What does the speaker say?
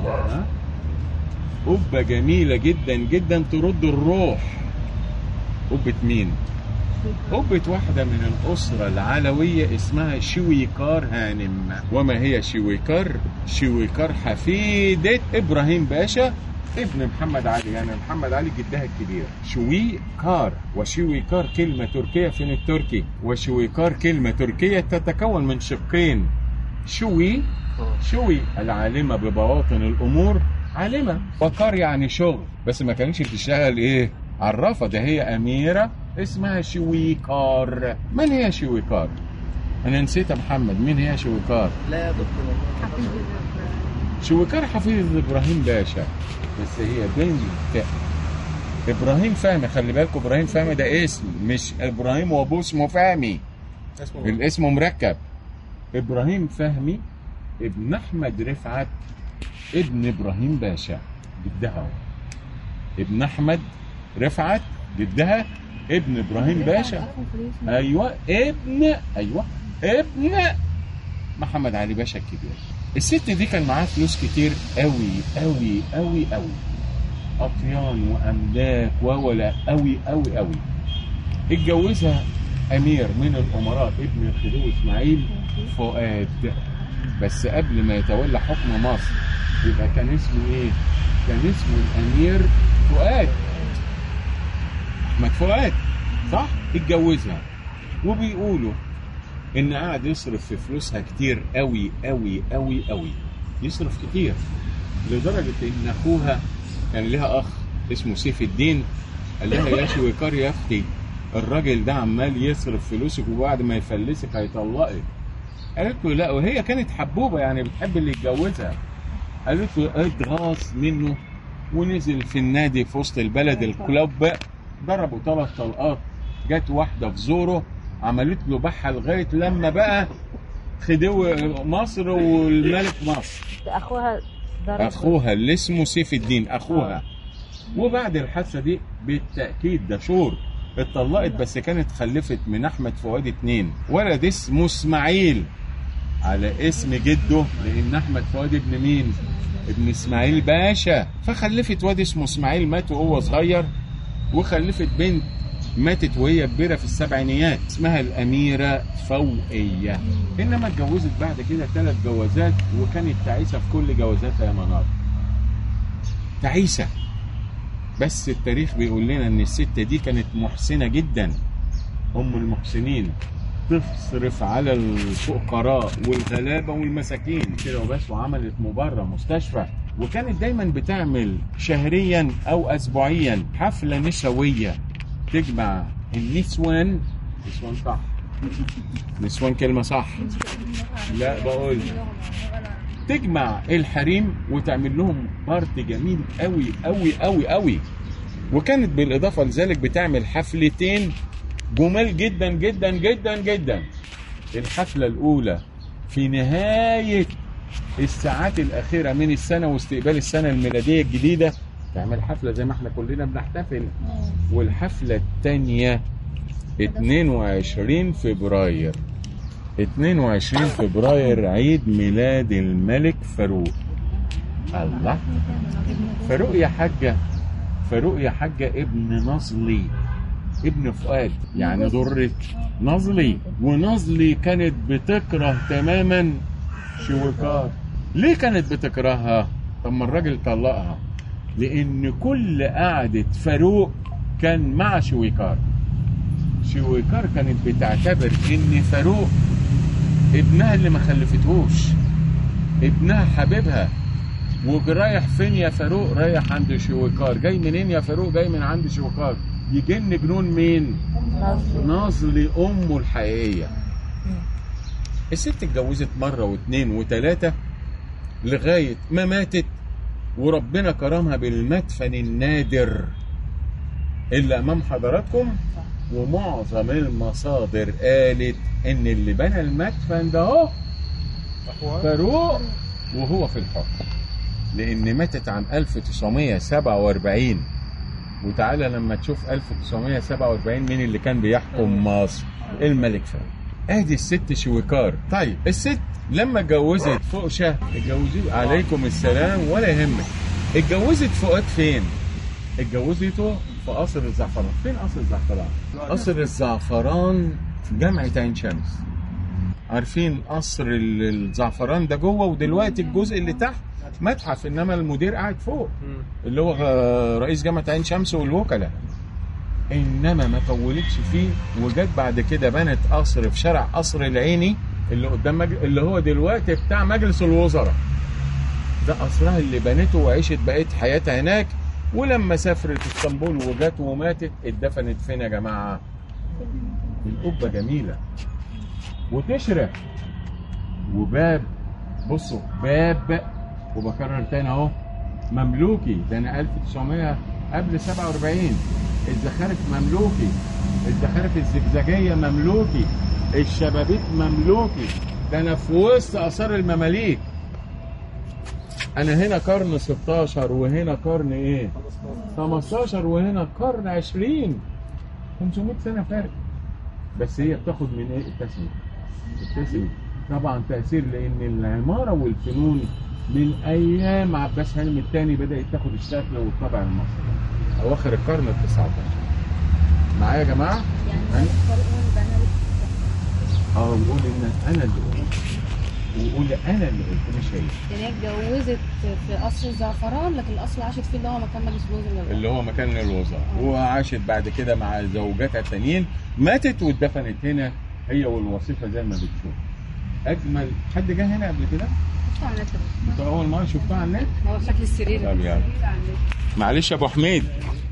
ها؟ قبة جميلة جدا جدا ترد الروح. قبة مين؟ قبة واحدة من الأسرة العلوية اسمها شويكار هانم. وما هي شويكار؟ شويكار حفيدة إبراهيم باشا ابن محمد علي، يعني محمد علي جدها الكبير. شويكار، وشويكار كلمة تركية فين التركي، وشويكار كلمة تركية تتكون من شقين. شوي العالمة ببواطن الأمور، عالمة، وكار يعني شغل، بس ما كانتش بتشتغل ايه عرافة، ده هي أميرة اسمها شويكار. من هي شويكار؟ أنا نسيت محمد، مين هي شويكار؟ لا يا دكتور، شويكار حفيظ إبراهيم باشا، بس هي بنت إبراهيم فهمي. خلي بالكوا إبراهيم فهمي ده اسم، مش إبراهيم وأبوه اسمه فهمي، الاسم مركب. إبراهيم فهمي ابن أحمد رفعت ابن إبراهيم باشا جدها، ابن أحمد رفعت جدها ابن إبراهيم باشا. أيوة ابن محمد علي باشا الكبير. الست دي كان معاها فلوس كتير قوي قوي قوي قوي، أطيان وأملاك وولا قوي قوي قوي. اتجوزها أمير من الأمراء ابن الخديوي إسماعيل فؤاد، بس قبل ما يتولى حكم مصر يبقى كان اسمه ايه؟ كان اسمه الأمير فؤاد، أحمد فؤاد، صح؟ اتجوزها، وبيقولوا إن قاعد يصرف في فلوسها كتير قوي قوي قوي قوي، يصرف كتير لدرجة إن أخوها كان لها أخ اسمه سيف الدين، قال لها يا شويكار يا أختي الراجل ده عمال يصرف فلوسك وبعد ما يفلسك هيطلقك. قالت له لا، وهي كانت حبوبة يعني بتحب اللي يتجوزها. قالت له اتغاظ منه ونزل في النادي في وسط البلد الكلوب، ضربوا 3 طلقات، جت واحدة في زوره عملت له بحة لغاية لما بقى خديوي مصر والملك مصر. أخوها اللي اسمه سيف الدين أخوها. وبعد الحادثة دي بالتأكيد ده شهور اتطلقت، بس كانت خلفت من أحمد فؤاد 2 ولد اسمه إسماعيل على اسم جده، لأن أحمد فؤاد ابن مين؟ ابن إسماعيل باشا. فخلفت واد اسمه إسماعيل مات وهو صغير، وخلفت بنت ماتت وهي كبيرة في السبعينيات اسمها الأميرة فوقية. إنما اتجوزت بعد كده 3 جوازات، وكانت تعيسة في كل جوازاتها يا منار، تعيسة. بس التاريخ بيقول لنا ان الست دي كانت محسنة جدا، ام المحسنين، تصرف على الفقراء والغلابة والمساكين كده وبس، وعملت مبرة مستشفى، وكانت دايما بتعمل شهريا او اسبوعيا حفلة نسوية تجمع النسوان. نسوان صح؟ نسوان كلمة صح؟ لا بقول تجمع الحريم وتعمل لهم بارتي جميل قوي قوي قوي قوي. وكانت بالاضافه لذلك بتعمل حفلتين جمال جدا جدا جدا جدا. الحفله الاولى في نهايه الساعات الاخيره من السنه واستقبال السنه الميلاديه الجديده، تعمل حفله زي ما احنا كلنا بنحتفل. والحفله الثانيه 22 فبراير، 22 فبراير عيد ميلاد الملك فاروق. الله، فاروق يا حاجة، فاروق يا حاجة ابن نظلي، ابن فؤاد يعني ضرة نظلي. ونظلي كانت بتكره تماما شويكار. ليه كانت بتكرهها؟ طب ما الراجل طلقها، لأن كل قعدة فاروق كان مع شويكار. شويكار كانت بتعتبر ان فاروق ابنها اللي ما خلفتهوش، ابنها حبيبها. ورايح فين يا فاروق؟ رايح عند شويكار. جاي منين يا فاروق؟ جاي من عند شويكار. يجن جنون مين؟ نظلي امه الحقيقيه. الست اتجوزت مره واثنين وثلاثه لغايه ما ماتت، وربنا كرمها بالمدفن النادر اللي امام حضراتكم. ومعظم المصادر قالت ان اللي بنى المدفن ده اهو فاروق وهو في الحكم، لان ماتت عن 1947. وتعالى لما تشوف 1947 مين اللي كان بيحكم مصر؟ الملك فاروق. ادي الست شويكار. طيب الست لما اتجوزت فؤشة اتجوزت عليكم السلام ولا يهمك. اتجوزت فؤاد فين؟ اتجوزته في قصر الزعفران. فين قصر الزعفران؟ قصر الزعفران في جامعة عين شمس. عارفين قصر الزعفران ده جوه، ودلوقتي الجزء اللي تحت متحف، انما المدير قاعد فوق اللي هو رئيس جامعة عين شمس والوكلاء. انما ما طولتش فيه وجت بعد كده بنت قصر في شارع قصر العيني اللي قدام اللي هو دلوقتي بتاع مجلس الوزراء. ده قصرها اللي بنته وعيشت بقية حياتها هناك. ولما سافرت اسطنبول وجت وماتت اتدفنت فين يا جماعه؟ القبه جميله وتشرق وباب. بصوا باب، وبكرر تاني اهو، مملوكي. ده انا 1900 قبل 47. الزخارف مملوكي، الزخارف الزجزاجيه مملوكي، الشبابيك مملوكي. ده انا في وسط اثار المماليك. انا هنا قرن 16 وهنا قرن ايه 15 وهنا قرن 20. 500 سنه فرق. بس هي بتاخد من ايه؟ التسميه طبعا تاثير، لان العماره والفنون من ايام عباس حلمي الثاني بدات تاخد الشكل والطابع المصري اواخر القرن ال 19. معايا يا جماعه؟ يعني وقول ان انا اللي قلت، وقول انا اللي قلت مش هي. يعني هي اتجوزت في قصر الزعفران، لكن القصر اللي عاشت فيه اللي هو مكان مجلس الوزراء، اللي هو مكان الوزراء. وعاشت بعد كده مع زوجاتها التانيين، ماتت واتدفنت هنا هي والوصيفه زي ما بتشوف. اجمل. حد جه هنا قبل كده؟ شفتها على النت. انت اول مره شفتها على النت؟ هو شكل السرير. طب يلا معلش يا ابو حميد.